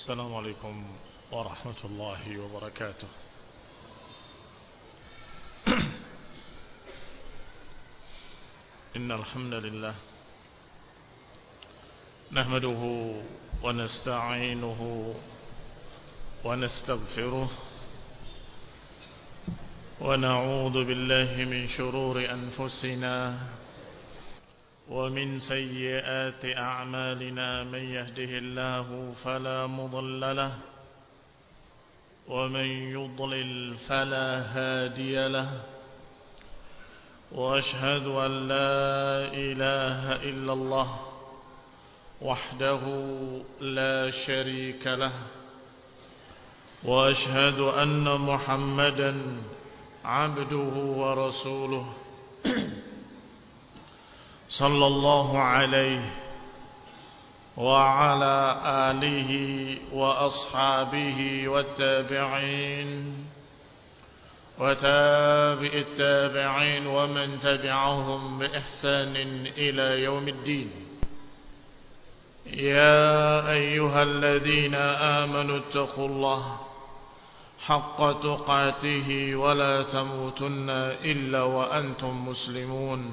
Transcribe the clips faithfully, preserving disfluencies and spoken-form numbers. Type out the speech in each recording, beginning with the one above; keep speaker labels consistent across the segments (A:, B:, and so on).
A: السلام عليكم ورحمة الله وبركاته. إن الحمد لله نحمده ونستعينه ونستغفره ونعوذ بالله من شرور أنفسنا ومن سيئات أعمالنا. من يهده الله فلا مضل له ومن يضلل فلا هادي له، وأشهد أن لا إله إلا الله وحده لا شريك له، وأشهد أن محمدا عبده ورسوله صلى الله عليه وعلى آله وأصحابه والتابعين وتابع التابعين ومن تبعهم بإحسان إلى يوم الدين. يا أيها الذين آمنوا اتقوا الله حق تقاته ولا تموتن إلا وأنتم مسلمون.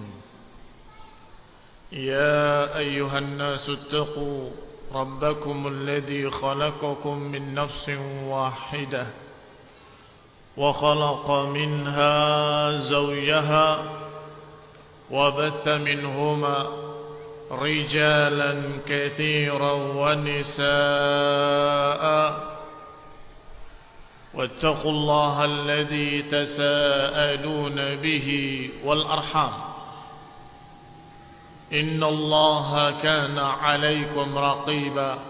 A: يا أيها الناس اتقوا ربكم الذي خلقكم من نفس واحدة وخلق منها زوجها وبث منهما رجالا كثيرا ونساء، واتقوا الله الذي تساءلون به والأرحام إن الله كان عليكم رقيبا.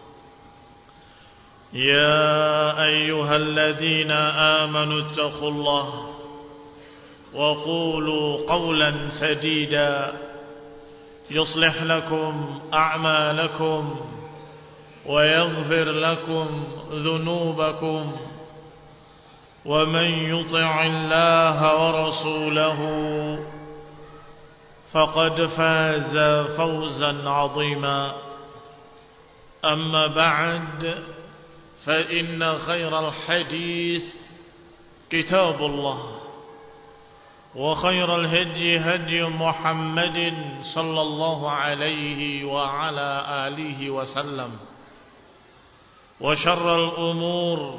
A: يا أيها الذين آمنوا اتقوا الله وقولوا قولا سديدا يصلح لكم أعمالكم ويغفر لكم ذنوبكم، ومن يطع الله ورسوله فقد فاز فوزا عظيما. أما بعد، فإن خير الحديث كتاب الله، وخير الهدي هدي محمد صلى الله عليه وعلى آله وسلم، وشر الأمور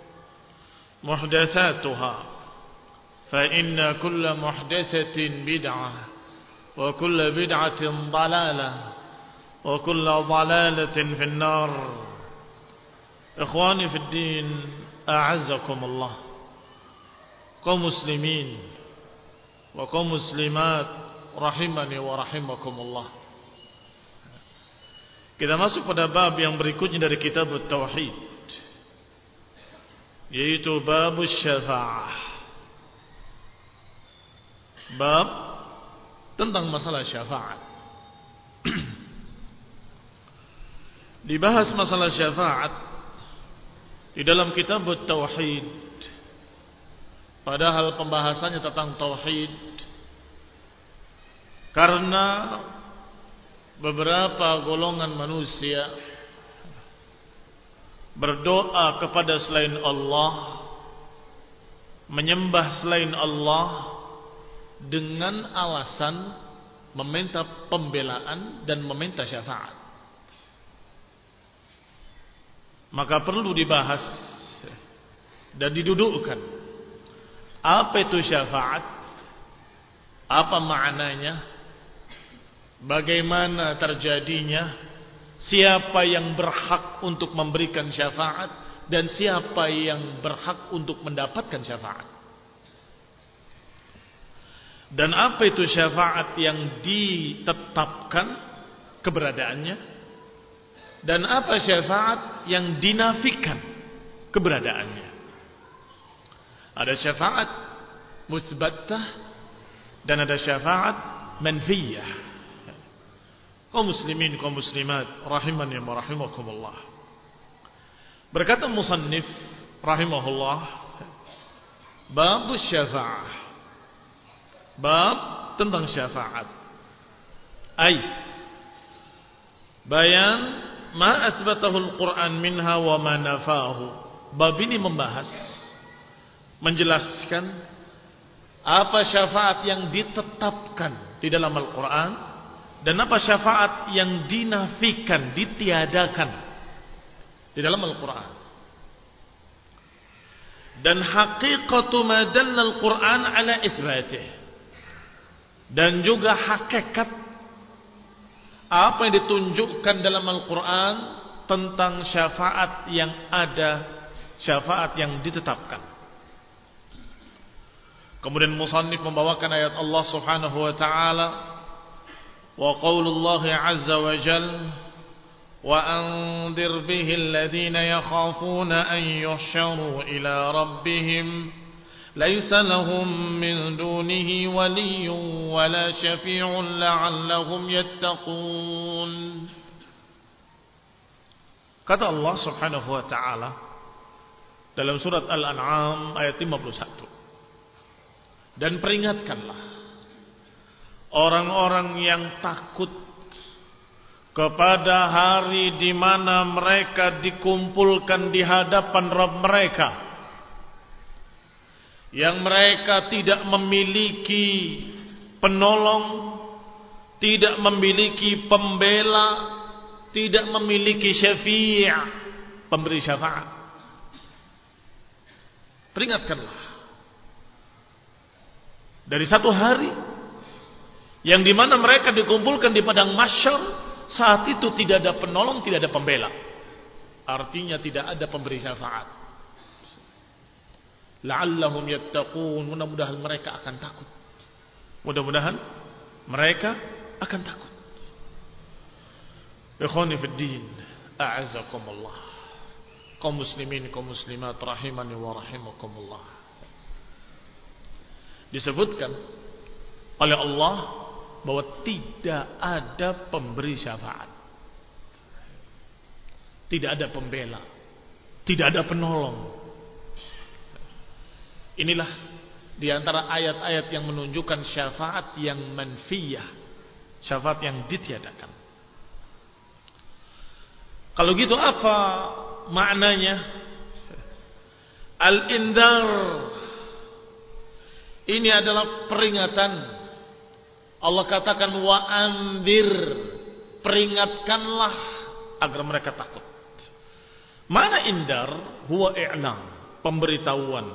A: محدثاتها، فإن كل محدثة بدعة وكل بدعة ضلالة وكل ضلالة في النار. إخواني في الدين، أعزكم الله. kaum muslimin wa kaum muslimat rahimani wa rahimakumullah. Kita masuk pada bab yang berikutnya dari kitab Tauhid, yaitu bab syafa'ah. Bab tentang masalah syafaat. Dibahas masalah syafaat di dalam kitab Tauhid, padahal pembahasannya tentang tauhid, karena beberapa golongan manusia berdoa kepada selain Allah, menyembah selain Allah dengan alasan meminta pembelaan dan meminta syafaat. Maka perlu dibahas dan didudukkan, apa itu syafaat, apa maknanya, bagaimana terjadinya, siapa yang berhak untuk memberikan syafaat, dan siapa yang berhak untuk mendapatkan syafaat. Dan apa itu syafaat yang ditetapkan keberadaannya, dan apa syafaat yang dinafikan keberadaannya. Ada syafaat musbatah dan ada syafaat manfiyah. Kaum muslimin, kaum muslimat rahimani wa rahimakumullah. Berkata musannif rahimahullah, bab syafa'ah, bab tentang syafaat. Ay bayan ma athbatahu al-Qur'an minha wa ma nafahu. Bab ini membahas, menjelaskan apa syafaat yang ditetapkan di dalam Al-Quran dan apa syafaat yang dinafikan, ditiadakan di dalam Al-Quran. Dan haqiqatu ma dalla Al-Quran ala itsbatih, dan juga hakikat apa yang ditunjukkan dalam Al-Quran tentang syafaat yang ada, syafaat yang ditetapkan. Kemudian musannif membawakan ayat Allah Subhanahu wa taala, wa qaulullah azza wa jalla wa anzir bihi alladhina yakhafuna an yuhsharu ila rabbihim laysa lahum min dunihi waliyyun wala syafi'un la'allahum yattaqun. Kata Allah Subhanahu wa taala dalam surat Al-An'am ayat lima puluh satu, dan peringatkanlah orang-orang yang takut kepada hari di mana mereka dikumpulkan di hadapan Rabb mereka, yang mereka tidak memiliki penolong, tidak memiliki pembela, tidak memiliki syafi', pemberi syafaat. Peringatkanlah dari satu hari yang dimana mereka dikumpulkan di padang mahsyar. Saat itu tidak ada penolong, tidak ada pembela. Artinya tidak ada pemberi syafaat. La'allahum yattaqun, mudah-mudahan mereka akan takut. Mudah-mudahan mereka akan takut. Ikhwani fid din, a'azzakumullah. Kaum muslimin, kaum muslimat rahimani wa rahimakumullah. Disebutkan oleh Allah bahwa tidak ada pemberi syafaat, tidak ada pembela, tidak ada penolong. Inilah di antara ayat-ayat yang menunjukkan syafaat yang manfiyah, syafaat yang ditiadakan. Kalau gitu apa maknanya? Al-indar, ini adalah peringatan. Allah katakan wa anzir, peringatkanlah agar mereka takut. Mana indar? Huwa i'lam, pemberitahuan.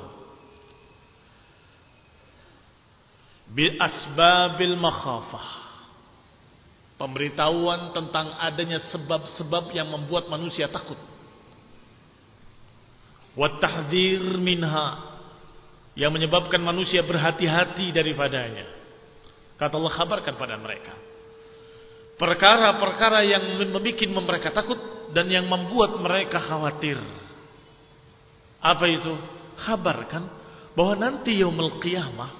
A: Bi asbabil makhafah, pemberitahuan tentang adanya sebab-sebab yang membuat manusia takut. Wa tahdhir minha, yang menyebabkan manusia berhati-hati daripadanya. Kata Allah, kabarkan pada mereka perkara-perkara yang membuat mereka takut dan yang membuat mereka khawatir. Apa itu? Kabarkan bahwa nanti yaumul qiyamah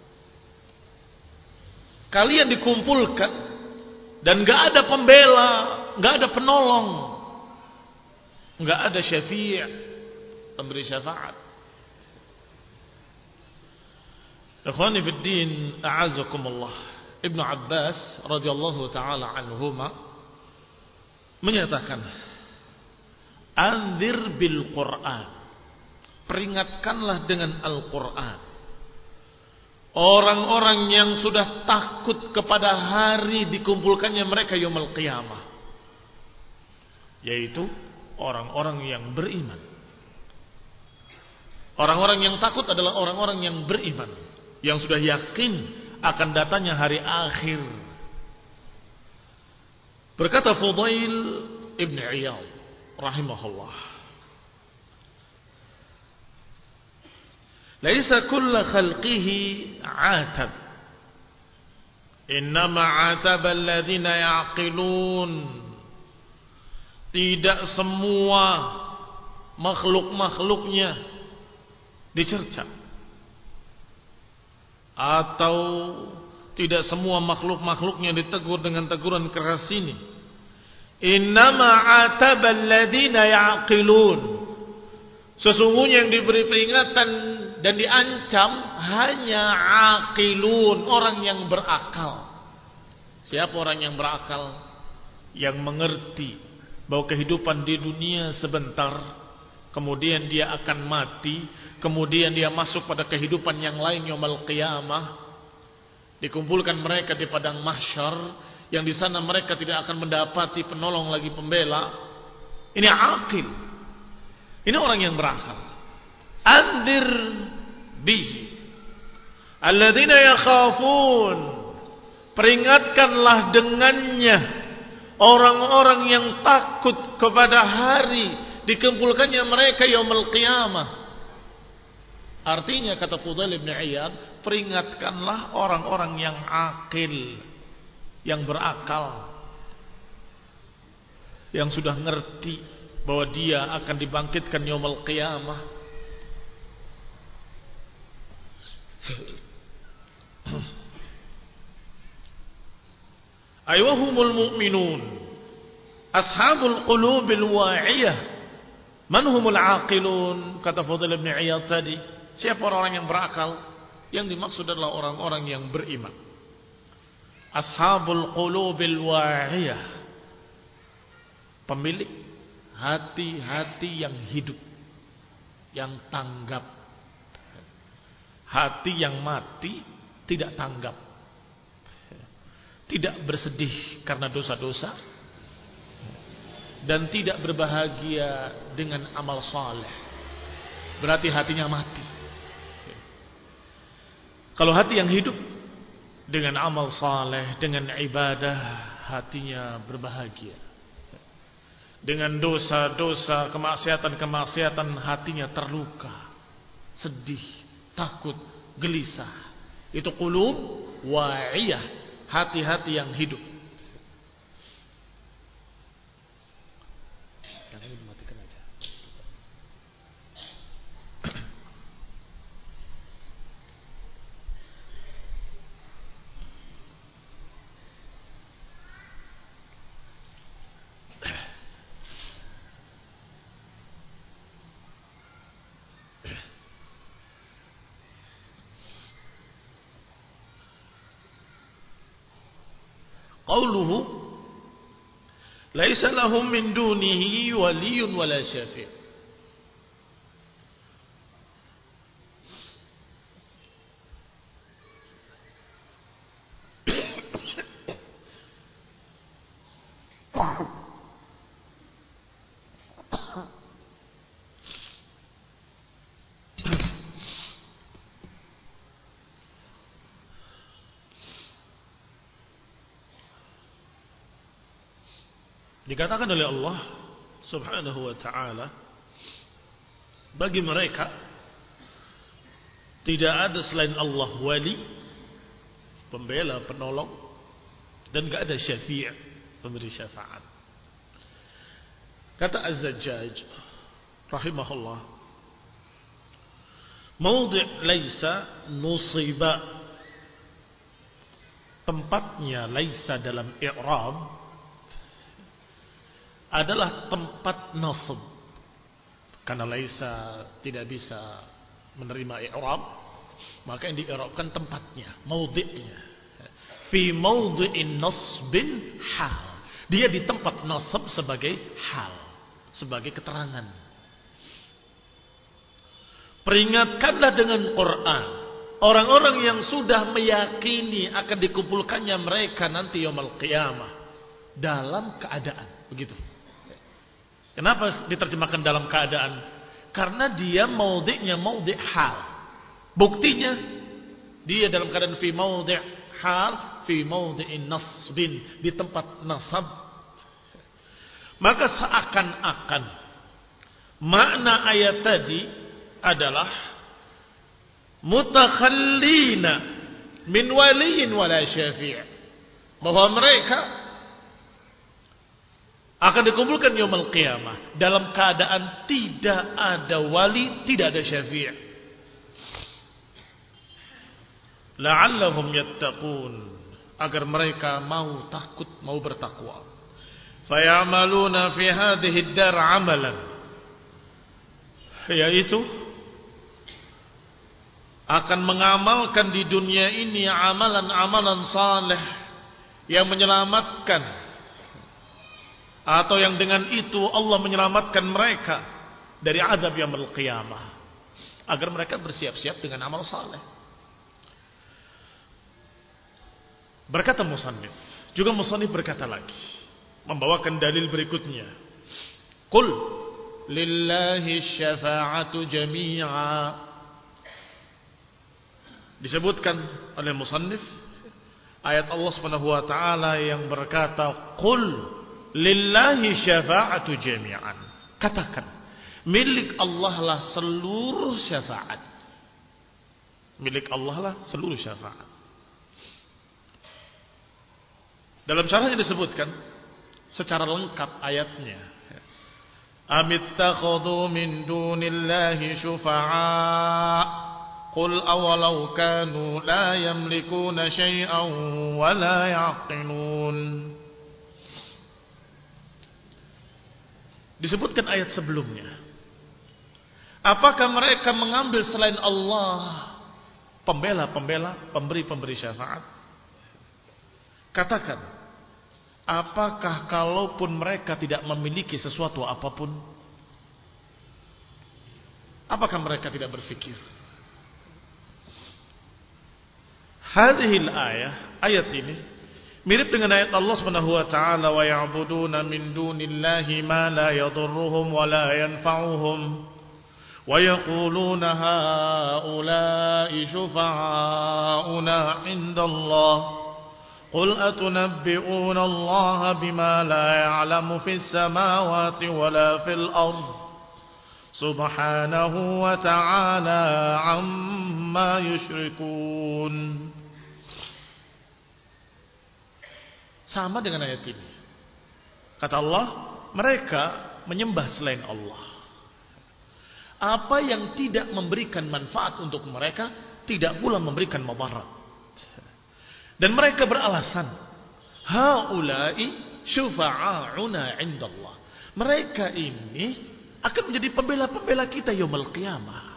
A: kalian dikumpulkan dan gak ada pembela, gak ada penolong, gak ada syafi', pemberi syafaat. Ikhwani fid din, a'azakumullah. Ibnu Abbas radhiyallahu taala anhuma menyatakan, anzir bil Qur'an, peringatkanlah dengan Al-Qur'an orang-orang yang sudah takut kepada hari dikumpulkannya mereka yaumul qiyamah, yaitu orang-orang yang beriman. Orang-orang yang takut adalah orang-orang yang beriman, yang sudah yakin akan datanya hari akhir. Berkata Fudail ibn Iyad rahimahullah, laisa kullu khalqihi atab, innama ataba alladhina ya'qilun. Tidak semua makhluk-makhluknya dicerca, atau tidak semua makhluk-makhluknya ditegur dengan teguran keras ini. Innama ataba alladhina ya'qilun, sesungguhnya yang diberi peringatan dan diancam hanya aqilun, orang yang berakal. Siapa orang yang berakal? Yang mengerti bahwa kehidupan di dunia sebentar, kemudian dia akan mati, kemudian dia masuk pada kehidupan yang lain yaumul qiyamah. Dikumpulkan mereka di padang mahsyar, yang di sana mereka tidak akan mendapati penolong lagi, pembela. Ini akil. Ini orang yang berakal. Andir bihi alladzina yakhafun, peringatkanlah dengannya orang-orang yang takut kepada hari dikumpulkannya mereka yaumul qiyamah. Artinya, kata Fudail bin Iyad, peringatkanlah orang-orang yang akil, yang berakal, yang sudah ngerti bahwa dia akan dibangkitkan yaumul qiyamah. Aywahumul mu'minun ashabul qulubil wa'iyah man humul aqilun, kata Fudail bin Iyad tadi. Siapa orang yang berakal? Yang dimaksud adalah orang-orang yang beriman. Ashabul qulubil wa'iyah, pemilik hati-hati yang hidup, yang tanggap. Hati yang mati tidak tanggap, tidak bersedih karena dosa-dosa, dan tidak berbahagia dengan amal saleh. Berarti hatinya mati. Kalau hati yang hidup dengan amal saleh, dengan ibadah, hatinya berbahagia. Dengan dosa-dosa, kemaksiatan-kemaksiatan, hatinya terluka, sedih, takut, gelisah. Itu qulub wa'iyah, hati-hati yang hidup. Yang ini dimatikan aja. Qauluhu laisa lahum min dunihi waliyyun wala syafi'. Dikatakan oleh Allah Subhanahu wa ta'ala, bagi mereka tidak ada selain Allah wali, pembela, penolong, dan tidak ada syafi', pemberi syafaat. Kata Az-Zajjaj rahimahullah, maudhi' laisa nusiba, tempatnya laisa dalam i'rab adalah tempat nasab, karena laisa tidak bisa menerima i'rab, maka yang di-i'rabkan tempatnya, maudhi'nya. Fi maudhi'in nasbin hal, dia di tempat nasab sebagai hal, sebagai keterangan. Peringatkanlah dengan Quran orang-orang yang sudah meyakini akan dikumpulkannya mereka nanti yaumul qiyamah dalam keadaan begitu. Kenapa diterjemahkan dalam keadaan? Karena dia maudhi'nya maudhi' hal. Buktinya dia dalam keadaan fi maudhi' hal, fi maudhi'in nasbin, di tempat nasab. Maka seakan-akan makna ayat tadi adalah mutakhallina min waliyin wala syafi', bahwa mereka akan dikumpulkan yaumul qiyamah dalam keadaan tidak ada wali, tidak ada syafi'. La'allahum yattaqun, agar mereka mau takut, mau bertakwa. Faya'maluna fi hadhihi ad-dar 'amalan, yaitu akan mengamalkan di dunia ini amalan-amalan saleh yang menyelamatkan atau yang dengan itu Allah menyelamatkan mereka dari azab yaumil qiyamah, agar mereka bersiap-siap dengan amal saleh. Berkata musannif, juga musannif berkata lagi, membawakan dalil berikutnya. Qul lillahi syafa'atu jami'a. Disebutkan oleh musannif ayat Allah Subhanahu wa taala yang berkata, qul lillahi syafa'atu jami'an. Katakan, milik Allah lah seluruh syafaat. Milik Allah lah seluruh syafaat. Dalam syarahnya disebutkan secara lengkap ayatnya. Amittakhadhu min dunillahi syufa'a qul awalau kanu la yamlikuna syai'an wa la ya'qilun. Disebutkan ayat sebelumnya, apakah mereka mengambil selain Allah pembela-pembela, pemberi-pemberi syafaat? Katakan, apakah kalaupun mereka tidak memiliki sesuatu apapun, apakah mereka tidak berfikir? Hadhil ayah, ayat ini mirip dengan ayat Allah Subhanahu wa taala, wa ya'buduna min dunillahi ma la yadurruhum wa la yanfa'uhum wa yaquluna haula'i syufa'auna 'indallah. قل أتنبئون الله بما لا يعلم في السماوات ولا في الأرض سبحانه وتعالى عما يشركون. Sama dengan ayat ini. Kata Allah, mereka menyembah selain Allah. Apa yang tidak memberikan manfaat untuk mereka, tidak pula memberikan mudarat. Dan mereka beralasan, haula'i syufa'auna 'indallah. Mereka ini akan menjadi pembela-pembela kita yaumul qiyamah.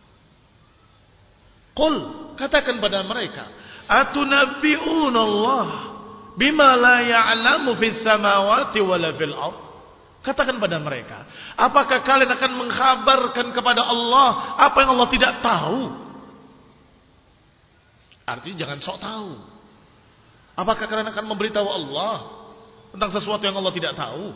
A: Qul, katakan pada mereka, atunabbi'una Allah bima la ya'lamu fis samawati wala fil ardh. Katakan pada mereka, apakah kalian akan mengkhabarkan kepada Allah apa yang Allah tidak tahu? Artinya jangan sok tahu. Apakah kalian akan memberitahu Allah tentang sesuatu yang Allah tidak tahu?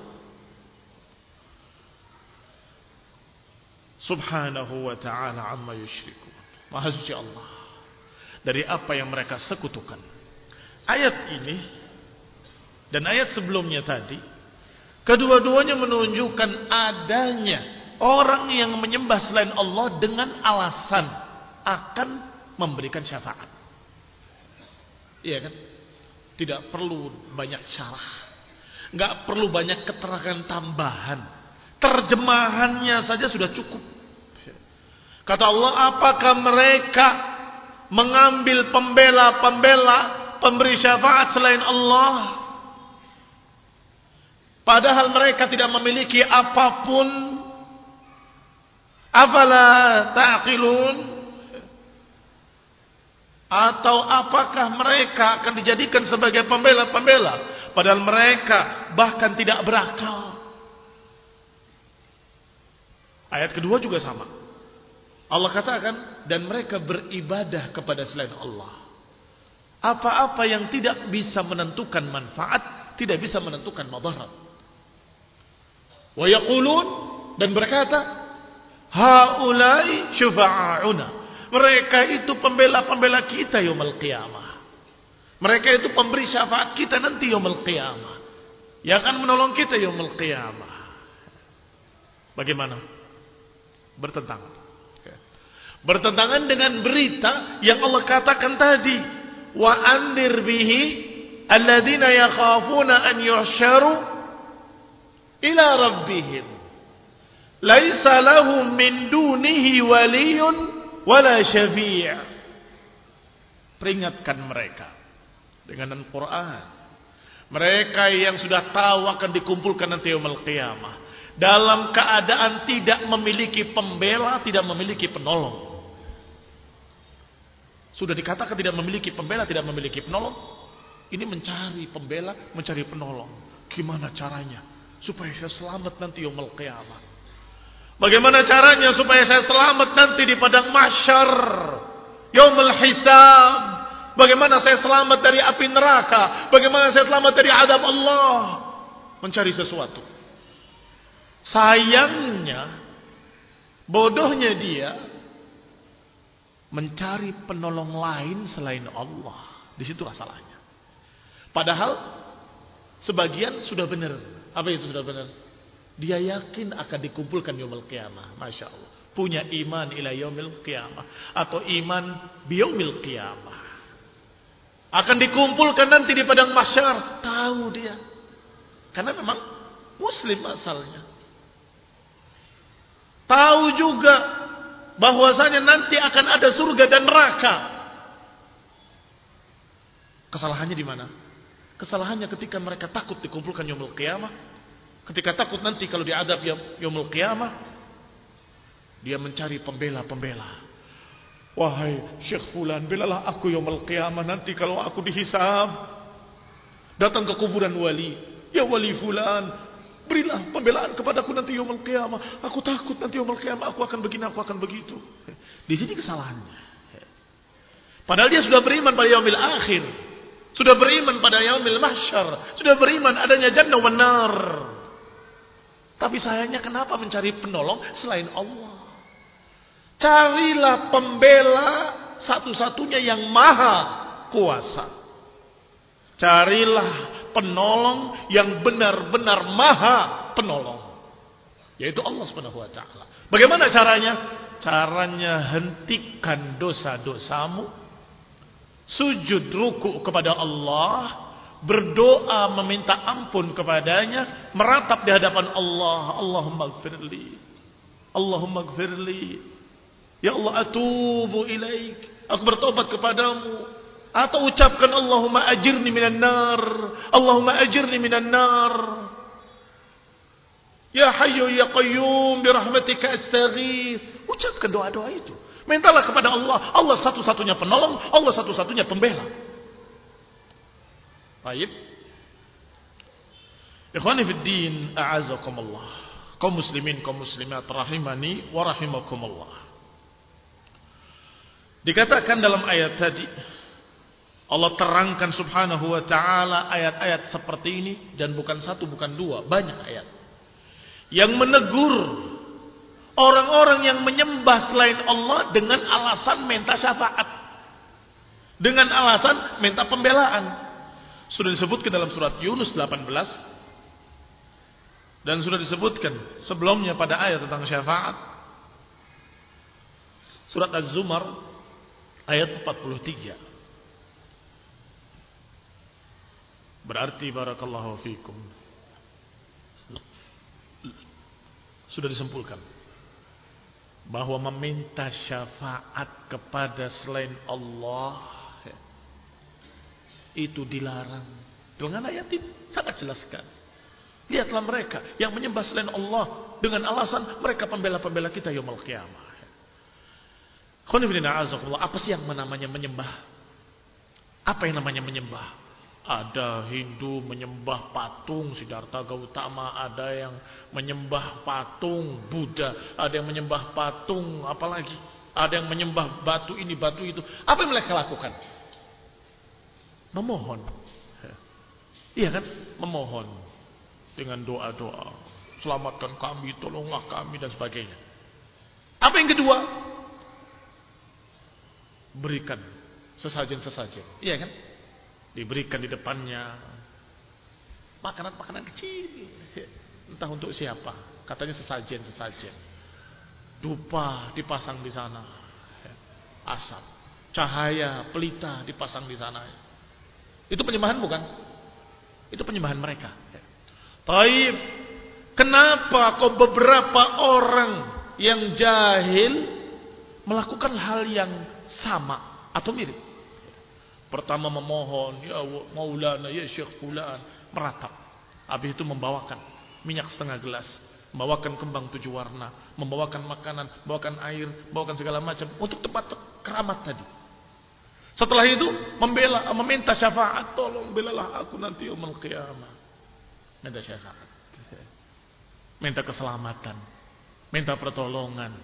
A: Subhanahu wa ta'ala amma yusyrikun. Maha suci Allah dari apa yang mereka sekutukan. Ayat ini dan ayat sebelumnya tadi, kedua-duanya menunjukkan adanya orang yang menyembah selain Allah dengan alasan akan memberikan syafaat. Iya kan? Tidak perlu banyak syarah, nggak perlu banyak keterangan tambahan, terjemahannya saja sudah cukup. Kata Allah, apakah mereka mengambil pembela-pembela, pemberi syafaat selain Allah, padahal mereka tidak memiliki apapun? Afala ta'qilun? Atau apakah mereka akan dijadikan sebagai pembela-pembela, padahal mereka bahkan tidak berakal? Ayat kedua juga sama. Allah katakan, dan mereka beribadah kepada selain Allah. Apa-apa yang tidak bisa menentukan manfaat, tidak bisa menentukan madarat. Wa yaqulun, dan berkata, haulai syufa'auna. Mereka itu pembela-pembela kita yaumul qiyamah. Mereka itu pemberi syafaat kita nanti yaumul qiyamah, yang akan menolong kita yaumul qiyamah. Bagaimana? Bertentangan. Bertentangan dengan berita yang Allah katakan tadi, wa andir bihi alladzina yakhafuna an yuhsyaru ila rabbihim laisa lahum min dunihi waliyun wala syafi'. Peringatkan mereka dengan Al-Quran. Mereka yang sudah tahu akan dikumpulkan nanti yaumul qiyamah dalam keadaan tidak memiliki pembela, tidak memiliki penolong. Sudah dikatakan tidak memiliki pembela, tidak memiliki penolong. Ini mencari pembela, mencari penolong. Gimana caranya supaya saya selamat nanti yaumul qiyamah? Bagaimana caranya supaya saya selamat nanti di padang mahsyar, yaumul hisab? Bagaimana saya selamat dari api neraka? Bagaimana saya selamat dari azab Allah? Mencari sesuatu. Sayangnya, bodohnya dia mencari penolong lain selain Allah. Di situ salahnya. Padahal sebagian sudah benar. Apa itu sudah benar? Dia yakin akan dikumpulkan yaumul qiyamah. Masya Allah. Punya iman ila yaumil qiyamah. Atau iman biyaumil qiyamah. Akan dikumpulkan nanti di padang mahsyar. Tahu dia. Karena memang muslim asalnya. Tahu juga bahwasanya nanti akan ada surga dan neraka. Kesalahannya di mana? Kesalahannya ketika mereka takut dikumpulkan yaumul qiyamah. Ketika takut nanti kalau diadab yaumul qiyamah, dia mencari pembela-pembela. Wahai Syekh Fulan, belalah aku yaumul qiyamah nanti kalau aku dihisab. Datang ke kuburan wali. Ya wali Fulan, berilah pembelaan kepadaku nanti yaumul qiyamah. Aku takut nanti yaumul qiyamah aku akan begini, aku akan begitu. Di sini kesalahannya. Padahal dia sudah beriman pada yaumil akhir. Sudah beriman pada yaumil mahsyar. Sudah beriman adanya jannah wan nar. Tapi sayangnya kenapa mencari penolong selain Allah? Carilah pembela satu-satunya yang maha kuasa. Carilah penolong yang benar-benar maha penolong. Yaitu Allah Subhanahu wa taala. Bagaimana caranya? Caranya hentikan dosa-dosamu. Sujud ruku kepada Allah. Berdoa meminta ampun kepadanya. Meratap di hadapan Allah. Allahumma gfirli. Allahumma gfirli. Ya Allah, atubu ilaik. Aku bertobat kepadamu. Atau ucapkan Allahumma ajirni minan nar. Allahumma ajirni minan nar. Ya Hayyu ya Qayyum birahmatika astaghith. Ucapkan doa-doa itu. Mintalah kepada Allah. Allah satu-satunya penolong. Allah satu-satunya pembela. Baik. Ikhwani fid din, a'azakumullah. Kaum muslimin, kaum muslimat rahimani wa rahimakumullah. Dikatakan dalam ayat tadi, Allah terangkan subhanahu wa ta'ala ayat-ayat seperti ini. Dan bukan satu, bukan dua, banyak ayat yang menegur orang-orang yang menyembah selain Allah dengan alasan minta syafaat, dengan alasan minta pembelaan. Sudah disebutkan dalam surat Yunus delapan belas. Dan sudah disebutkan sebelumnya pada ayat tentang syafaat. Surat Az-Zumar ayat empat puluh tiga. Berarti barakallahu fikum, sudah disimpulkan bahwa meminta syafaat kepada selain Allah itu dilarang. Dengan ayat ini sangat jelaskan. Lihatlah mereka yang menyembah selain Allah dengan alasan mereka pembela-pembela kita yaumul qiyamah. Apa sih yang namanya menyembah? Apa yang namanya menyembah? Ada Hindu menyembah patung Siddhartha Gautama, ada yang menyembah patung Buddha, ada yang menyembah patung apalagi, ada yang menyembah batu ini batu itu. Apa yang mereka lakukan? Memohon. Iya kan? Memohon dengan doa-doa, selamatkan kami, tolonglah kami dan sebagainya. Apa yang kedua? Berikan sesajen-sesajen. Iya kan? Diberikan di depannya makanan-makanan kecil. Entah untuk siapa. Katanya sesajen-sesajen. Dupa dipasang di sana. Asap, cahaya, pelita dipasang di sana. Itu penyembahan bukan? Itu penyembahan mereka. Taib, kenapa kok beberapa orang yang jahil melakukan hal yang sama atau mirip? Pertama memohon, ya Maulana, ya Syekh Fulan, meratap. Habis itu membawakan minyak setengah gelas, membawakan kembang tujuh warna, membawakan makanan, membawakan air, membawakan segala macam untuk tempat keramat tadi. Setelah itu membela, meminta syafaat, tolong belalah aku nanti yaumul qiyamah. Minta syafaat. minta keselamatan, minta pertolongan.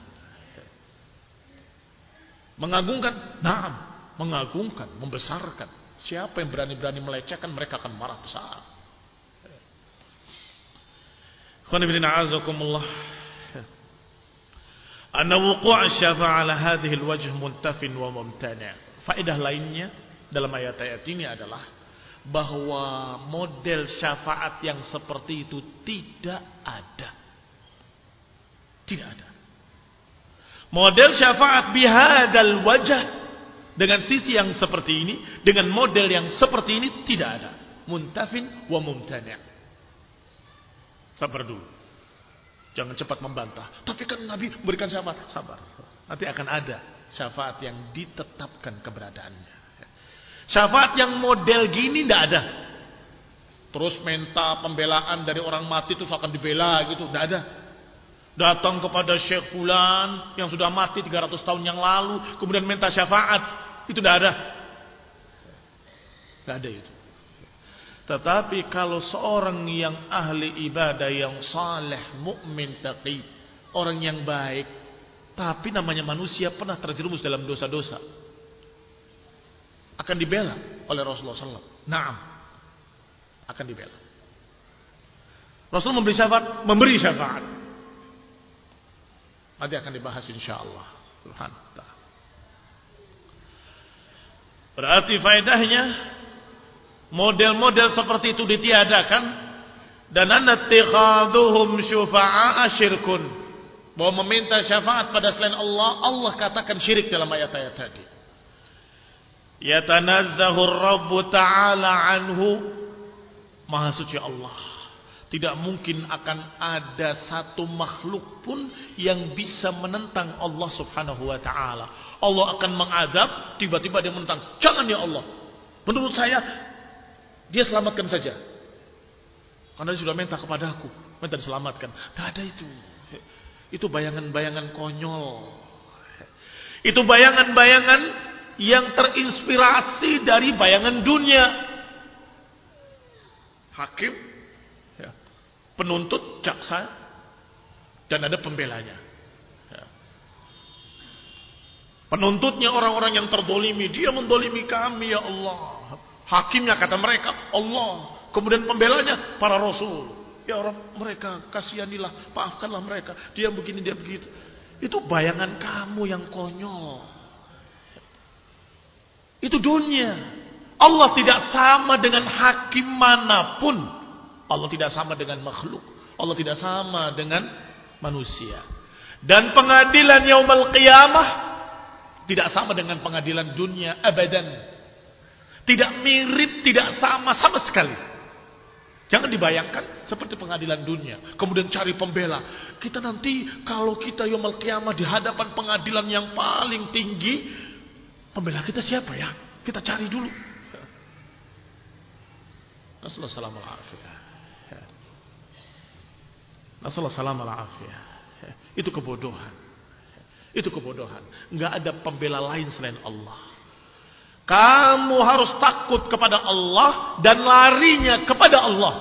A: Mengagungkan, naam, mengagungkan, membesarkan. Siapa yang berani-berani melecehkan, mereka akan marah besar. Khonibina azakumullah. Anna wuqu' asy-syafa'a 'ala hadhihi al-wajh muntafin wa mumtani'. Faedah lainnya dalam ayat-ayat ini adalah bahwa model syafaat yang seperti itu tidak ada. Tidak ada. Model syafaat bihadal wajah dengan sisi yang seperti ini, dengan model yang seperti ini tidak ada. Muntafin wa mumtani'. Sabar dulu. Jangan cepat membantah. Tapi kan Nabi berikan syafaat. Sabar. Nanti akan ada syafaat yang ditetapkan keberadaannya. Syafaat yang model gini tidak ada. Terus minta pembelaan dari orang mati terus akan dibela gitu. Tidak ada. Datang kepada Syekh Fulan yang sudah mati tiga ratus tahun yang lalu, kemudian minta syafaat. Itu tidak ada. Tidak ada itu. Tetapi kalau seorang yang ahli ibadah, yang saleh, mukmin, taqi, orang yang baik, tapi namanya manusia pernah terjerumus dalam dosa-dosa, akan dibela oleh Rasulullah sallallahu alaihi wasallam. Naam, akan dibela. Rasul memberi syafaat, memberi syafaat. Nanti akan dibahas insyaallah. Subhanahu wa ta'ala. Berarti faedahnya model-model seperti itu ditiadakan, dan anattikhaduhum syufa'a syirkun, bahwa meminta syafaat pada selain Allah, Allah katakan syirik dalam ayat-ayat tadi. Yatanazzahu ar-Rabb ta'ala anhu, Maha suci Allah. Tidak mungkin akan ada satu makhluk pun yang bisa menentang Allah subhanahu wa ta'ala. Allah akan mengadab, tiba-tiba dia menentang. Jangan ya Allah, menurut saya dia selamatkan saja, karena dia sudah minta kepada aku, minta diselamatkan. Tidak ada itu. Itu bayangan-bayangan konyol. Itu bayangan-bayangan yang terinspirasi dari bayangan dunia. Hakim, ya, penuntut, jaksa, dan ada pembelanya. Ya. Penuntutnya orang-orang yang terdolimi. Dia mendolimi kami ya Allah. Hakimnya kata mereka Allah. Kemudian pembelanya para rasul. Ya orang mereka, kasihanilah, maafkanlah mereka. Dia begini, dia begitu. Itu bayangan kamu yang konyol. Itu dunia. Allah tidak sama dengan hakim manapun. Allah tidak sama dengan makhluk. Allah tidak sama dengan manusia. Dan pengadilan yaumul qiyamah tidak sama dengan pengadilan dunia abadan. Tidak mirip, tidak sama sama sekali. Jangan dibayangkan seperti pengadilan dunia, kemudian cari pembela. Kita nanti kalau kita yaumul qiyamah di hadapan pengadilan yang paling tinggi, pembela kita siapa ya? Kita cari dulu. Nasallahu salamul afiyah. Nasallahu salamul afiyah. Itu kebodohan. Itu kebodohan. Enggak ada pembela lain selain Allah. Kamu harus takut kepada Allah dan larinya kepada Allah.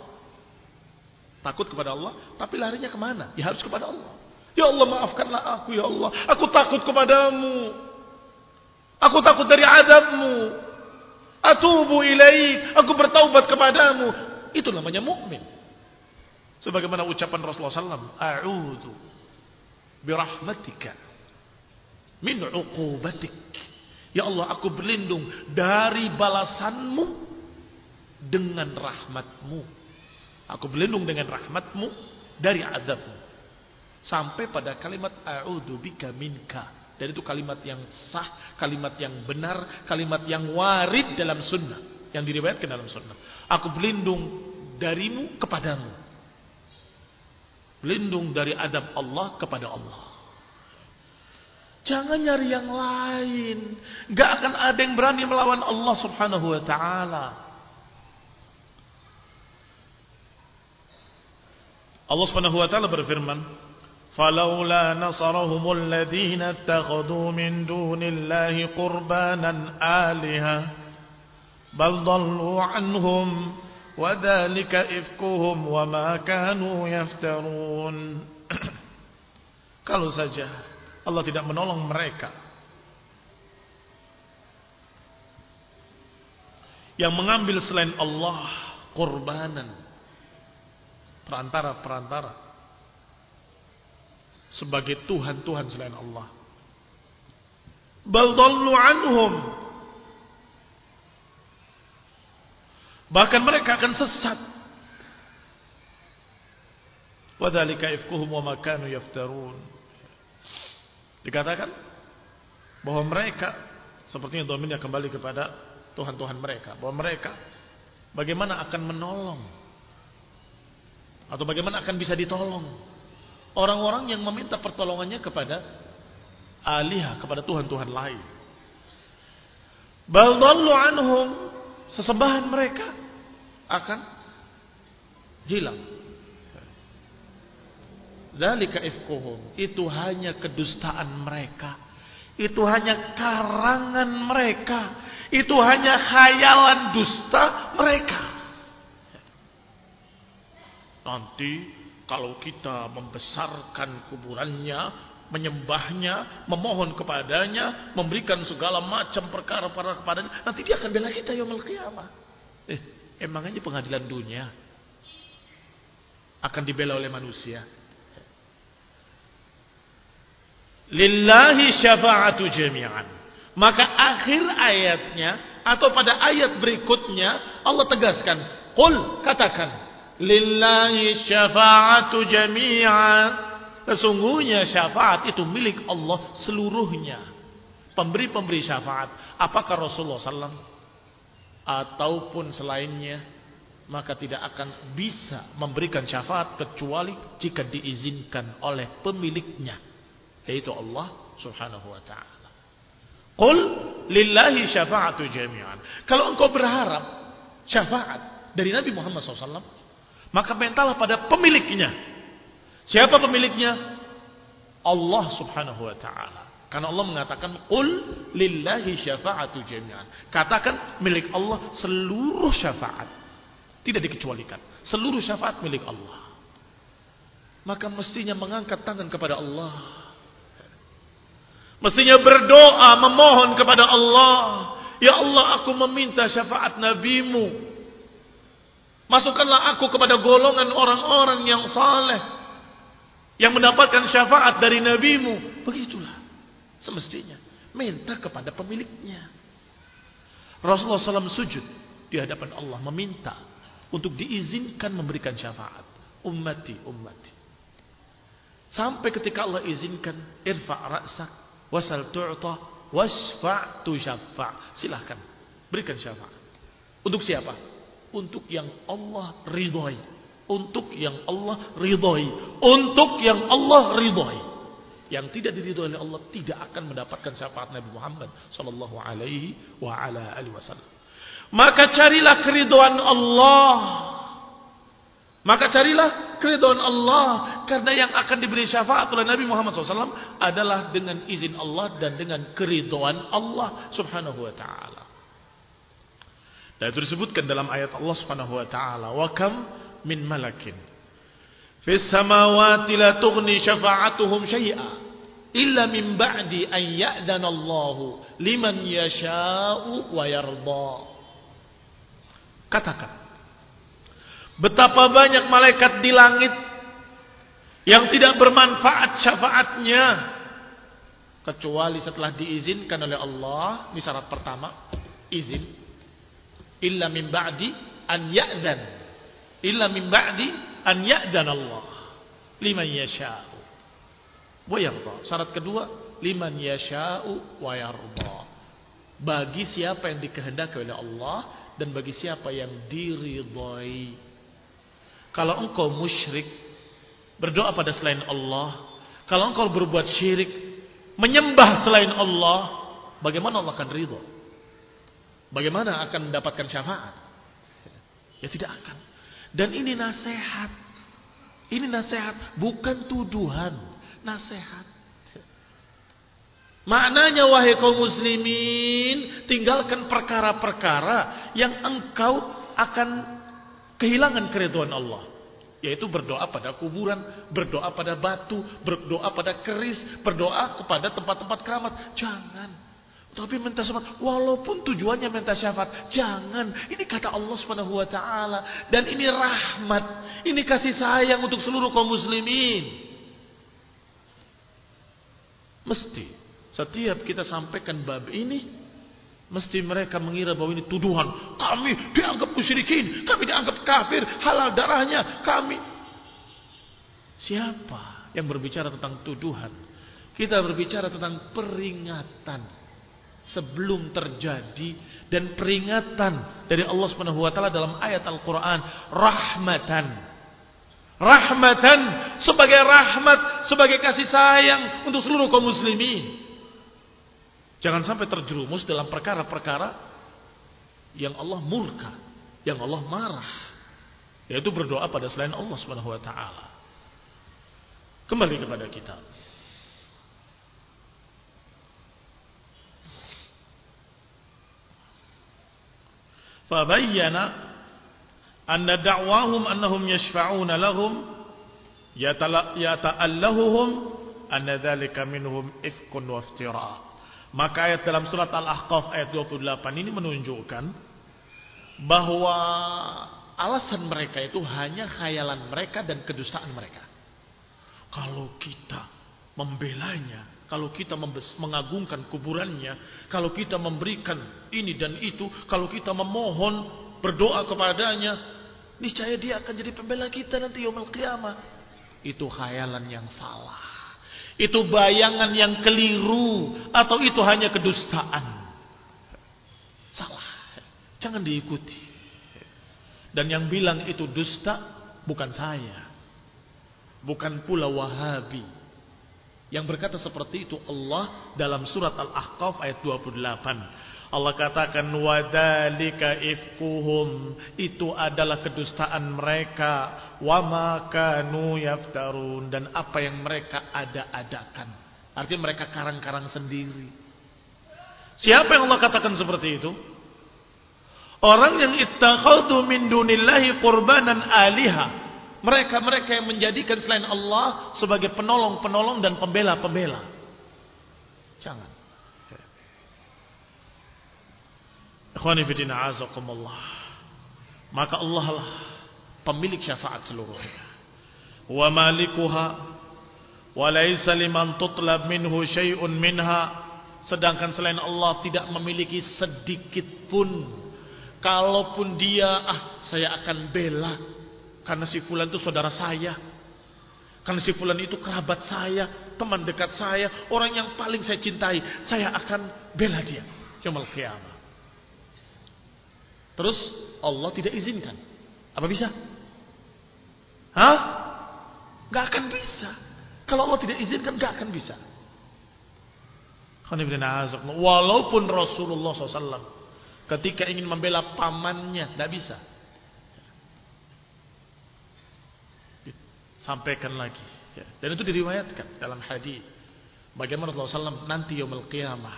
A: Takut kepada Allah, tapi larinya kemana? Ya harus kepada Allah. Ya Allah, maafkanlah aku ya Allah. Aku takut kepadamu. Aku takut dari azabmu. Atubu ilaik, aku bertaubat kepadamu. Itu namanya mukmin. Sebagaimana ucapan Rasulullah sallallahu alaihi wasallam, a'udzu birahmatika min 'uqubatik. Ya Allah, aku berlindung dari balasanmu dengan rahmatmu. Aku berlindung dengan rahmatmu dari azabmu. Sampai pada kalimat a'udzu bika minka. Dan itu kalimat yang sah, kalimat yang benar, kalimat yang warid dalam sunnah, yang diriwayatkan dalam sunnah. Aku berlindung darimu kepadamu. Berlindung dari adab Allah kepada Allah. Jangan nyari yang lain. Gak akan ada yang berani melawan Allah subhanahu wa ta'ala. Allah subhanahu wa ta'ala berfirman, فَلَوْلَا نَصَرَهُمُ الَّذِينَ اتَّخَذُوا مِن دُونِ اللَّهِ قُرْبَانًا آلِهَةً بَلْ ضَلُّوا عَنْهُمْ Wadzalika ifkuhum wa ma kanu yaftarun. Kalau saja Allah tidak menolong mereka yang mengambil selain Allah korbanan, perantara-perantara sebagai Tuhan-Tuhan selain Allah. Bal dhallu anhum, bahkan mereka akan sesat. Wadzalika ifkuhum wa ma kanu yaftarun. Dikatakan bahwa mereka sepertinya dominnya kembali kepada Tuhan-Tuhan mereka, bahwa mereka bagaimana akan menolong atau bagaimana akan bisa ditolong orang-orang yang meminta pertolongannya kepada alihah, kepada Tuhan-Tuhan lain. Bal dhallu anhum, sesembahan mereka akan hilang. Dzalika ifkuhum, itu hanya kedustaan mereka, itu hanya karangan mereka, itu hanya khayalan dusta mereka. Nanti kalau kita membesarkan kuburannya, menyembahnya, memohon kepadanya, memberikan segala macam perkara-perkara kepadanya, nanti dia akan bela kita yaumul qiyamah. Eh, emangnya pengadilan dunia akan dibela oleh manusia? Lillahi syafa'atu jami'an. Maka akhir ayatnya atau pada ayat berikutnya Allah tegaskan, qul, katakan, lillahi syafa'atu jami'an. Sesungguhnya syafaat itu milik Allah seluruhnya. Pemberi-pemberi syafaat, apakah Rasulullah sallallahu alaihi wasallam ataupun selainnya, maka tidak akan bisa memberikan syafaat kecuali jika diizinkan oleh pemiliknya, yaitu Allah subhanahu wa ta'ala. Qul lillahi syafa'atu jami'an. Kalau engkau berharap syafaat dari Nabi Muhammad shallallahu alaihi wasallam, maka mintalah pada pemiliknya. Siapa pemiliknya? Allah subhanahu wa ta'ala. Karena Allah mengatakan qul lillahi syafa'atu jami'an. Katakan milik Allah seluruh syafaat, tidak dikecualikan. Seluruh syafaat milik Allah. Maka mestinya mengangkat tangan kepada Allah, mestinya berdoa, memohon kepada Allah, ya Allah, aku meminta syafaat Nabi-Mu. Masukkanlah aku kepada golongan orang-orang yang saleh, yang mendapatkan syafaat dari Nabi-Mu. Begitulah semestinya. Minta kepada pemiliknya. Rasulullah shallallahu alaihi wasallam sujud di hadapan Allah, meminta untuk diizinkan memberikan syafaat. Ummati, ummati. Sampai ketika Allah izinkan, irfa' ra'sak wasal tu'ta wasfa' tusyaffa'. Silahkan berikan syafaat. Untuk siapa? Untuk yang Allah ridhoi. Untuk yang Allah ridhoi. Untuk yang Allah ridhoi. Yang tidak diridhoi oleh Allah tidak akan mendapatkan syafaat Nabi Muhammad sallallahu alaihi wa ala alihi wasallam. Maka carilah keridhaan Allah. Maka carilah keridhaan Allah, karena yang akan diberi syafaat oleh Nabi Muhammad shallallahu alaihi wasallam adalah dengan izin Allah dan dengan keridhaan Allah subhanahu wa ta'ala. Dan itu disebutkan dalam ayat Allah subhanahu wa ta'ala, wa kam min malakin fis samawati la tughni syafa'atuhum syai'a illa min ba'di an ya'dana Allahu liman yasha'u wa yarda. Katakan, betapa banyak malaikat di langit yang tidak bermanfaat syafaatnya kecuali setelah diizinkan oleh Allah. Ini syarat pertama, izin. Illa min ba'di an ya'dan. Illa min ba'di an ya'dan Allah liman yasha'u wa yarda. Syarat kedua, liman yasha'u wa yarda. Bagi siapa yang dikehendaki oleh Allah dan bagi siapa yang diridhai. Kalau engkau musyrik, berdoa pada selain Allah, kalau engkau berbuat syirik, menyembah selain Allah, bagaimana Allah akan ridha? Bagaimana akan mendapatkan syafaat? Ya tidak akan. Dan ini nasihat. Ini nasihat, bukan tuduhan. Nasihat. Maknanya, wahai kaum muslimin, tinggalkan perkara-perkara yang engkau akan kehilangan keridhaan Allah, yaitu berdoa pada kuburan, berdoa pada batu, berdoa pada keris, berdoa kepada tempat-tempat keramat. Jangan. Tapi minta syafaat, walaupun tujuannya minta syafaat, jangan. Ini kata Allah Subhanahu wa taala, dan ini rahmat, ini kasih sayang untuk seluruh kaum muslimin. Mesti setiap kita sampaikan bab ini, mesti mereka mengira bahwa ini tuduhan. Kami dianggap musyrikin, kami dianggap kafir, halal darahnya kami. Siapa yang berbicara tentang tuduhan? Kita berbicara tentang peringatan sebelum terjadi, dan peringatan dari Allah Subhanahu wa taala dalam ayat Al-Qur'an, rahmatan. Rahmatan, sebagai rahmat, sebagai kasih sayang untuk seluruh kaum muslimin. Jangan sampai terjerumus dalam perkara-perkara yang Allah murka, yang Allah marah, yaitu berdoa pada selain Allah Subhanahu wa taala. Kembali kepada kita. Fabayyana anna da'wahum annahum yashfa'una lahum yata'allahuhum anna dhalika minhum ifkun wa iftira'. Maka ayat dalam surat Al-Ahqaf ayat dua puluh delapan ini menunjukkan bahwa alasan mereka itu hanya khayalan mereka dan kedustaan mereka. Kalau kita membelanya, kalau kita mengagungkan kuburannya, kalau kita memberikan ini dan itu, kalau kita memohon, berdoa kepadanya, niscaya dia akan jadi pembela kita nanti yaumul qiyamah. Itu khayalan yang salah. Itu bayangan yang keliru, atau itu hanya kedustaan. Salah. Jangan diikuti. Dan yang bilang itu dusta bukan saya, bukan pula Wahabi. Yang berkata seperti itu Allah dalam surat Al-Ahqaf ayat dua puluh delapan. Allah katakan wadzalika ifkuhum, itu adalah kedustaan mereka, wama kanu yaftarun, dan apa yang mereka ada-adakan. Artinya mereka karang-karang sendiri. Siapa yang Allah katakan seperti itu? Orang yang ittakhadhu min dunillahi qurbanan aliha. Mereka-mereka yang menjadikan selain Allah sebagai penolong-penolong dan pembela-pembela. Jangan. Ikhwani fillah azakumullah. Maka Allah lah pemilik syafaat seluruhnya. Wa malikuha wa laisa liman tutlab minhu syai'un minha. Sedangkan selain Allah tidak memiliki sedikit pun. Kalaupun dia, ah saya akan bela karena si fulan itu saudara saya, karena si fulan itu kerabat saya, teman dekat saya, orang yang paling saya cintai, saya akan bela dia yaumul qiyamah. Terus Allah tidak izinkan. Apa bisa? Hah? Gak akan bisa. Kalau Allah tidak izinkan, gak akan bisa. Walaupun Rasulullah shallallahu alaihi wasallam ketika ingin membela pamannya, gak bisa. Sampaikan lagi, ya. Dan itu diriwayatkan dalam hadis bagaimana Rasulullah shallallahu alaihi wasallam nanti yaumul qiyamah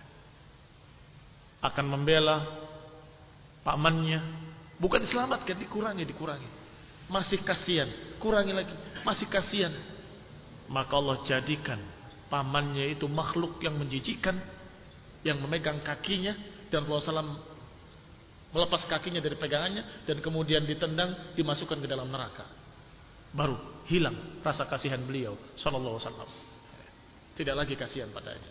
A: akan membela pamannya, bukan diselamatkan, dikurangi, dikurangi, masih kasihan, kurangi lagi, masih kasihan. Maka Allah jadikan pamannya itu makhluk yang menjijikkan, yang memegang kakinya, dan Rasulullah shallallahu alaihi wasallam melepas kakinya dari pegangannya dan kemudian ditendang, dimasukkan ke dalam neraka. Baru hilang rasa kasihan beliau sallallahu alaihi wasallam. Tidak lagi kasihan padanya.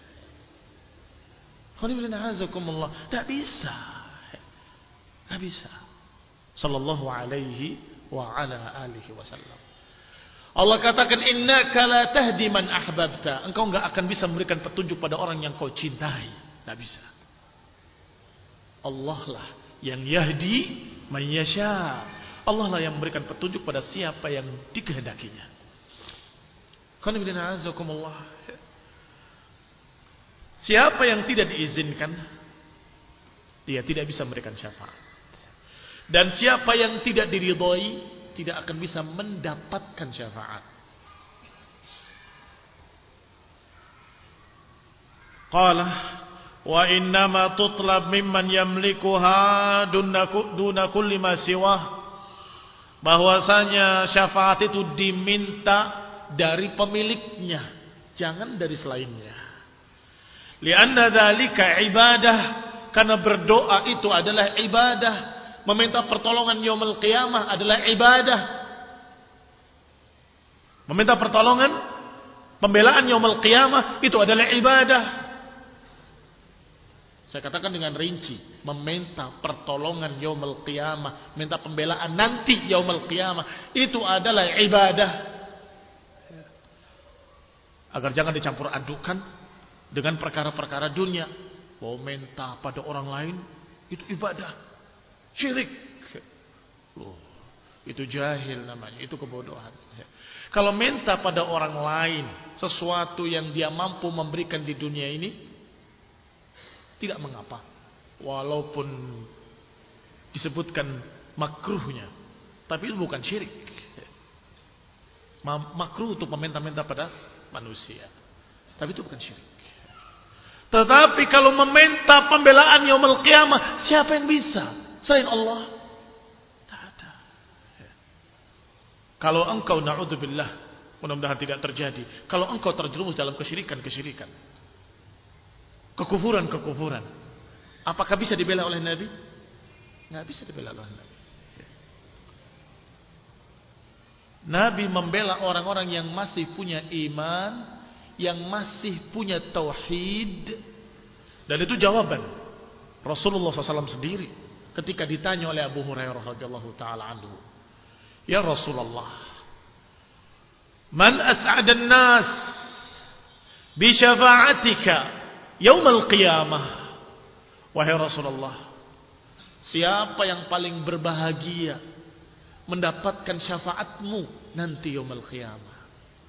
A: Tidak bisa. Tidak bisa. Sallallahu alaihi wa ala alihi wasallam. Allah katakan innaka la tahdi man ahbabta. Engkau enggak akan bisa memberikan petunjuk pada orang yang kau cintai. Tidak bisa. Allah lah yang yahdi man yasha. Allah lah yang memberikan petunjuk pada siapa yang dikehendakinya. Siapa yang tidak diizinkan, dia tidak bisa memberikan syafaat. Dan siapa yang tidak diridhoi, tidak akan bisa mendapatkan syafaat. Qala wa innama tutlab mimman yamlikuha duna kulli ma siwah. bahwasanya syafaat itu diminta dari pemiliknya, jangan dari selainnya. Lianna dzalika ibadah, karena berdoa itu adalah ibadah. Meminta pertolongan yaumul qiyamah adalah ibadah. Meminta pertolongan, pembelaan yaumul qiyamah itu adalah ibadah. Saya katakan dengan rinci, meminta pertolongan yaumul qiyamah, minta pembelaan nanti yaumul qiyamah, itu adalah ibadah. Agar jangan dicampur adukan dengan perkara-perkara dunia. Mau minta pada orang lain itu ibadah, syirik. Loh, itu jahil namanya, itu kebodohan. Kalau minta pada orang lain sesuatu yang dia mampu memberikan di dunia ini, tidak mengapa, walaupun disebutkan makruhnya, tapi itu bukan syirik. Makruh untuk meminta-minta pada manusia, tapi itu bukan syirik. Tetapi kalau meminta pembelaan yaumul qiyamah, siapa yang bisa selain Allah? Tak ada. Kalau engkau, na'udzubillah, mudah-mudahan tidak terjadi, kalau engkau terjerumus dalam kesyirikan-kesyirikan, kekufuran-kekufuran, apakah bisa dibela oleh Nabi? Nggak bisa dibela oleh Nabi. Nabi membela orang-orang yang masih punya iman, yang masih punya tauhid. Dan itu jawaban Rasulullah shallallahu alaihi wasallam sendiri ketika ditanya oleh Abu Hurairah radhiyallahu taala anhu, "Ya Rasulullah, man as'adan nas bi syafa'atika yaumil qiyamah?" Wahai Rasulullah, siapa yang paling berbahagia mendapatkan syafaatmu nanti yaumil qiyamah?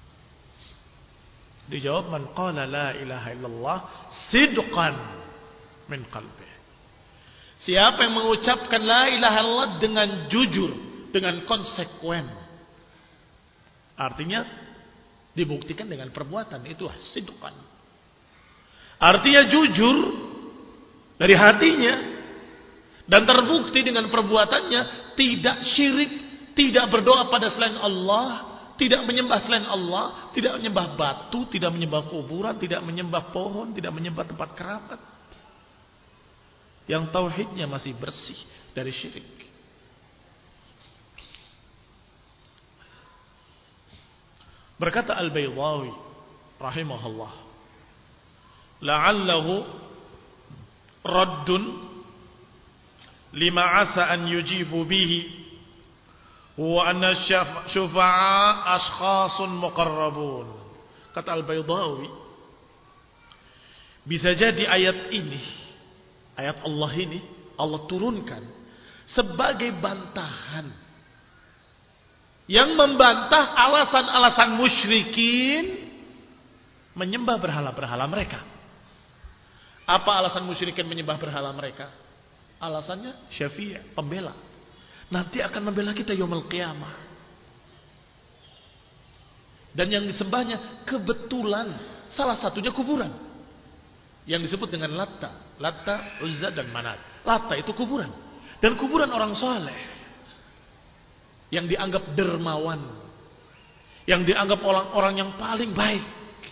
A: Dijawab, man qala la ilaha illallah sidqan min qalbih. Siapa yang mengucapkan la ilaha illallah dengan jujur, dengan konsekuen. Artinya dibuktikan dengan perbuatan, itu sidqan. Artinya jujur dari hatinya dan terbukti dengan perbuatannya, tidak syirik, tidak berdoa pada selain Allah, tidak menyembah selain Allah, tidak menyembah batu, tidak menyembah kuburan, tidak menyembah pohon, tidak menyembah tempat kerabat. Yang tauhidnya masih bersih dari syirik. Berkata Al-Baydawi rahimahullah, la'allahu raddun lima asa an yujibu bihi wa anna syufa'a ashkhasun muqarrabun. Kata Al-Baydawi, bisa jadi ayat ini, ayat Allah ini, Allah turunkan sebagai bantahan yang membantah alasan-alasan musyrikin menyembah berhala-berhala mereka. Apa alasan musyrikin menyembah berhala mereka? Alasannya syafi', pembela. Nanti akan membela kita yaumul qiyamah. Dan yang disembahnya kebetulan salah satunya kuburan. Yang disebut dengan Latta, Latta, Uzza dan Manat. Latta itu kuburan. Dan kuburan orang saleh yang dianggap dermawan, yang dianggap orang-orang yang paling baik.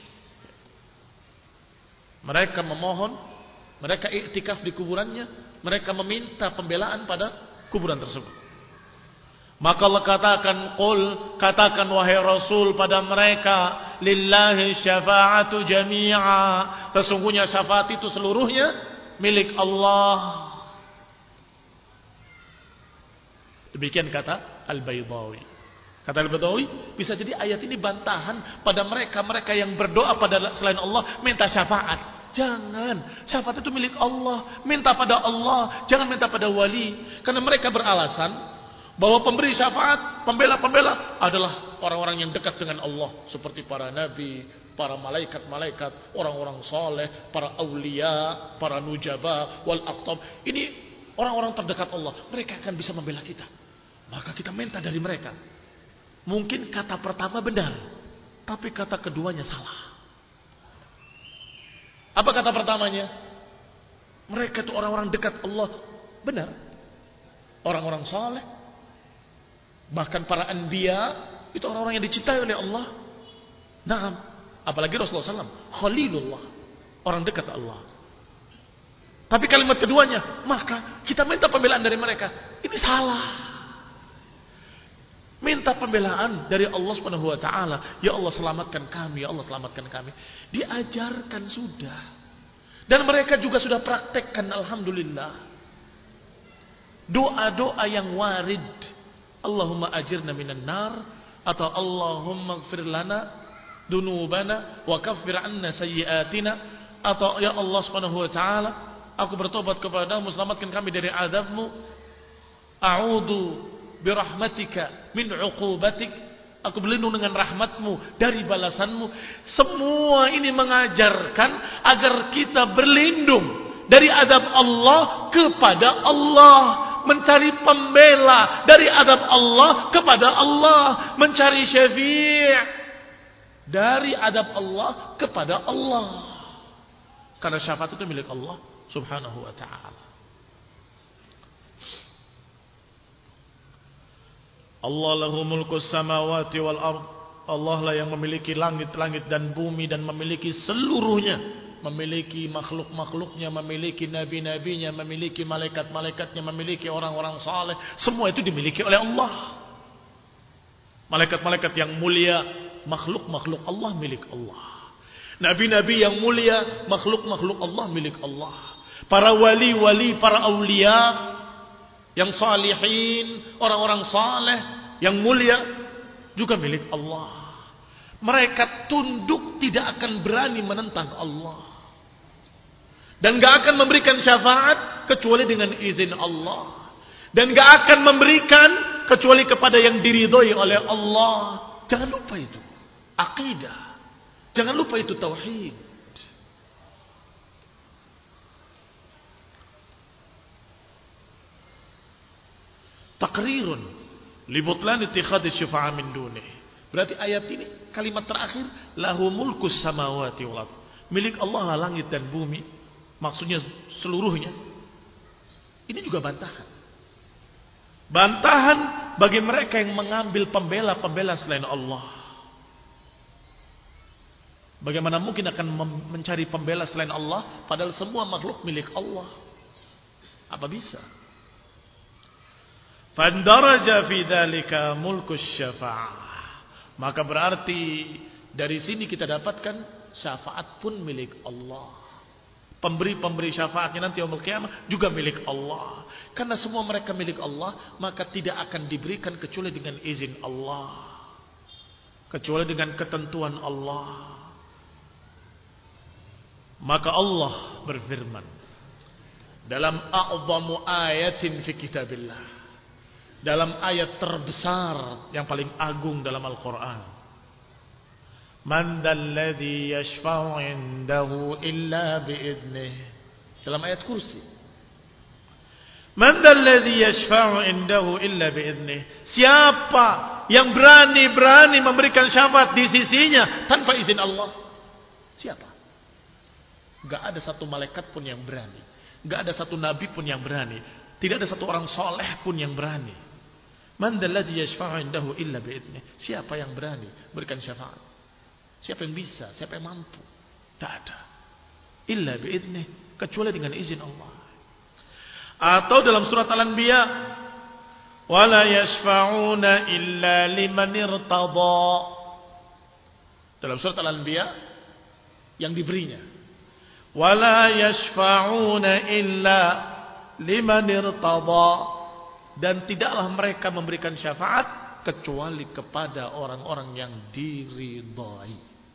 A: Mereka memohon, mereka iktikaf di kuburannya, mereka meminta pembelaan pada kuburan tersebut. Maka Allah katakan, qul, katakan wahai Rasul pada mereka, lillahi syafa'atu jami'a, sesungguhnya syafaat itu seluruhnya milik Allah. Demikian kata Al-Baydawi. Kata Al-Baydawi, bisa jadi ayat ini bantahan pada mereka-mereka yang berdoa pada selain Allah, minta syafaat. Jangan, syafaat itu milik Allah, minta pada Allah, jangan minta pada wali. Karena mereka beralasan bahwa pemberi syafaat, pembela-pembela adalah orang-orang yang dekat dengan Allah, seperti para nabi, para malaikat-malaikat, orang-orang saleh, para aulia, para nujaba, wal aqtab. Ini orang-orang terdekat Allah. Mereka akan bisa membela kita. Maka kita minta dari mereka. Mungkin kata pertama benar, tapi kata keduanya salah. Apa kata pertamanya? Mereka itu orang-orang dekat Allah. Benar. Orang-orang saleh, Bahkan para anbiya itu orang-orang yang dicintai oleh Allah. Naam, apalagi Rasulullah shallallahu alaihi wasallam, Khalilullah, orang dekat Allah. Tapi kalimat keduanya, maka kita minta pembelaan dari mereka. Ini salah. Minta pembelaan dari Allah Subhanahu wa taala. Ya Allah selamatkan kami, ya Allah selamatkan kami. Diajarkan sudah. Dan mereka juga sudah praktekkan, alhamdulillah. Doa-doa yang warid. Allahumma ajirna minan nar, atau Allahumma ighfir lana dunubana wa kaffir anna sayyiatina, atau ya Allah Subhanahu wa taala, aku bertobat kepadamu, selamatkan kami dari azabmu. A'udzu birahmatika min 'uqubatik, aku berlindung dengan rahmatmu dari balasanmu. Semua ini mengajarkan agar kita berlindung dari azab Allah kepada Allah, mencari pembela dari azab Allah kepada Allah, mencari syafi' dari azab Allah kepada Allah. Karena syafaat itu milik Allah Subhanahu wa ta'ala. Allah lahu mulkus samawati wal ard. Allah lah yang memiliki langit-langit dan bumi dan memiliki seluruhnya, memiliki makhluk-makhluknya, memiliki nabi-nabinya, memiliki malaikat-malaikatnya, memiliki orang-orang saleh. Semua itu dimiliki oleh Allah. Malaikat-malaikat yang mulia, makhluk-makhluk Allah milik Allah. Nabi-nabi yang mulia, makhluk-makhluk Allah milik Allah. Para wali-wali, para aulia yang salihin, orang-orang saleh yang mulia juga milik Allah. Mereka tunduk, tidak akan berani menentang Allah. Dan gak akan memberikan syafaat kecuali dengan izin Allah. Dan gak akan memberikan kecuali kepada yang diridhoi oleh Allah. Jangan lupa itu akidah. Jangan lupa itu tauhid. Taqrirun li butlan ittikhadhi syufa'a min dunih. Berarti ayat ini kalimat terakhir, lahu mulkus samawati wal ard. Milik Allah lah langit dan bumi. Maksudnya seluruhnya. Ini juga bantahan. Bantahan bagi mereka yang mengambil pembela-pembela selain Allah. Bagaimana mungkin akan mencari pembela selain Allah padahal semua makhluk milik Allah? Apa bisa? Fandaraja fi dzalika mulkus syafa'ah. Maka berarti dari sini kita dapatkan syafaat pun milik Allah. Pemberi-pemberi syafaatnya nanti yaumul qiyamah juga milik Allah. Karena semua mereka milik Allah, maka tidak akan diberikan kecuali dengan izin Allah. Kecuali dengan ketentuan Allah. Maka Allah berfirman dalam a'zamu ayatin fi kitabillah, dalam ayat terbesar yang paling agung dalam Al-Quran, man dalladhi yashfa'u indahu illa bi'idnih. Dalam ayat kursi, man dalladhi yashfa'u indahu illa bi'idnih. Siapa yang berani-berani memberikan syafaat di sisinya tanpa izin Allah? Siapa? Gak ada satu malaikat pun yang berani, gak ada satu nabi pun yang berani, tidak ada satu orang soleh pun yang berani. Man dalladhi yashfa'u indahu illa bi'idnih. Siapa yang berani berikan syafaat? Siapa yang bisa? Siapa yang mampu? Tak ada. Illa bi'idnih, kecuali dengan izin Allah. Atau dalam surat Al-Anbiya, wala yashfa'una illa liman irtada. Dalam surat Al-Anbiya yang diberinya, wala yashfa'una illa liman irtada, dan tidaklah mereka memberikan syafaat kecuali kepada orang-orang yang diridhai.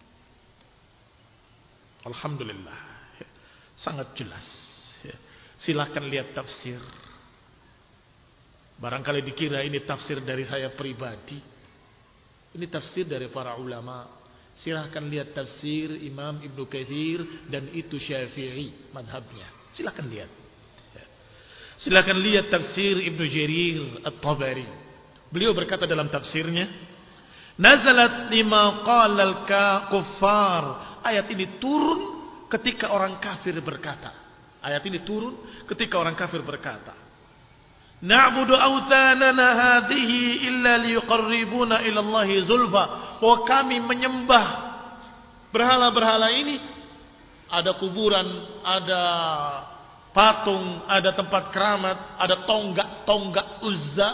A: Alhamdulillah, sangat jelas. Silakan lihat tafsir. Barangkali dikira ini tafsir dari saya pribadi. Ini tafsir dari para ulama. Silahkan lihat tafsir Imam Ibnu Katsir, dan itu Syafi'i madhabnya. Silahkan lihat. Silahkan lihat tafsir Ibnu Jarir At-Tabari. Beliau berkata dalam tafsirnya, nazalat lima qalal kuffar. Ayat ini turun ketika orang kafir berkata. Ayat ini turun ketika orang kafir berkata, Na'budu awthanana hadhihi illa liyuqarribuna ila Allahi zulfa. Bahwa kami menyembah berhala-berhala ini, ada kuburan, ada patung, ada tempat keramat, ada tonggak-tonggak Uzza,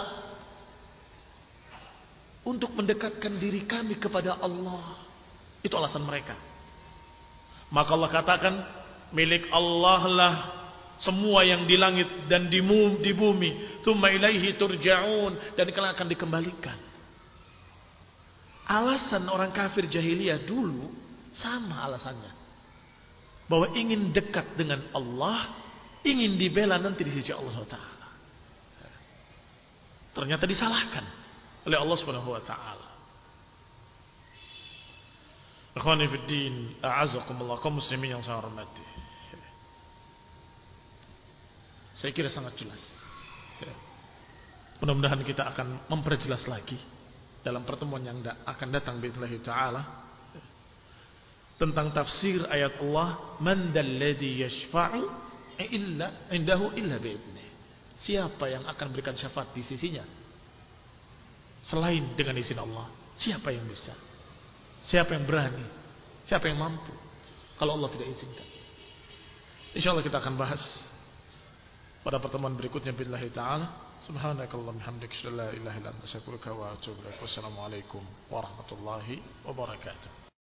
A: untuk mendekatkan diri kami kepada Allah. Itu alasan mereka. Maka Allah katakan, milik Allah lah semua yang di langit dan di bumi. Tsumma ilaihi turja'un, dan kalian akan dikembalikan. Alasan orang kafir jahiliyah dulu sama alasannya, bahwa ingin dekat dengan Allah, ingin dibela nanti di sisi Allah subhanahu wa taala. Ternyata disalahkan oleh Allah subhanahu wa taala. Ikhwani fid din, a'azakumullah, kaum muslimin yang saya hormati. Saya kira sangat jelas. Mudah-mudahan kita akan memperjelas lagi dalam pertemuan yang akan datang biidznillah taala tentang tafsir ayat Allah, man dalladzi yashfa'u illa indahu illa bi'idnih. Siapa yang akan berikan syafaat di sisinya selain dengan izin Allah? Siapa yang bisa? Siapa yang berani? Siapa yang mampu kalau Allah tidak izinkan? Insyaallah kita akan bahas pada pertemuan berikutnya billahi taala. Subhanakallahumma hamdika, la ilaha illa anta, astaghfiruka wa atubu ilaik. Wassalamualaikum warahmatullahi wabarakatuh.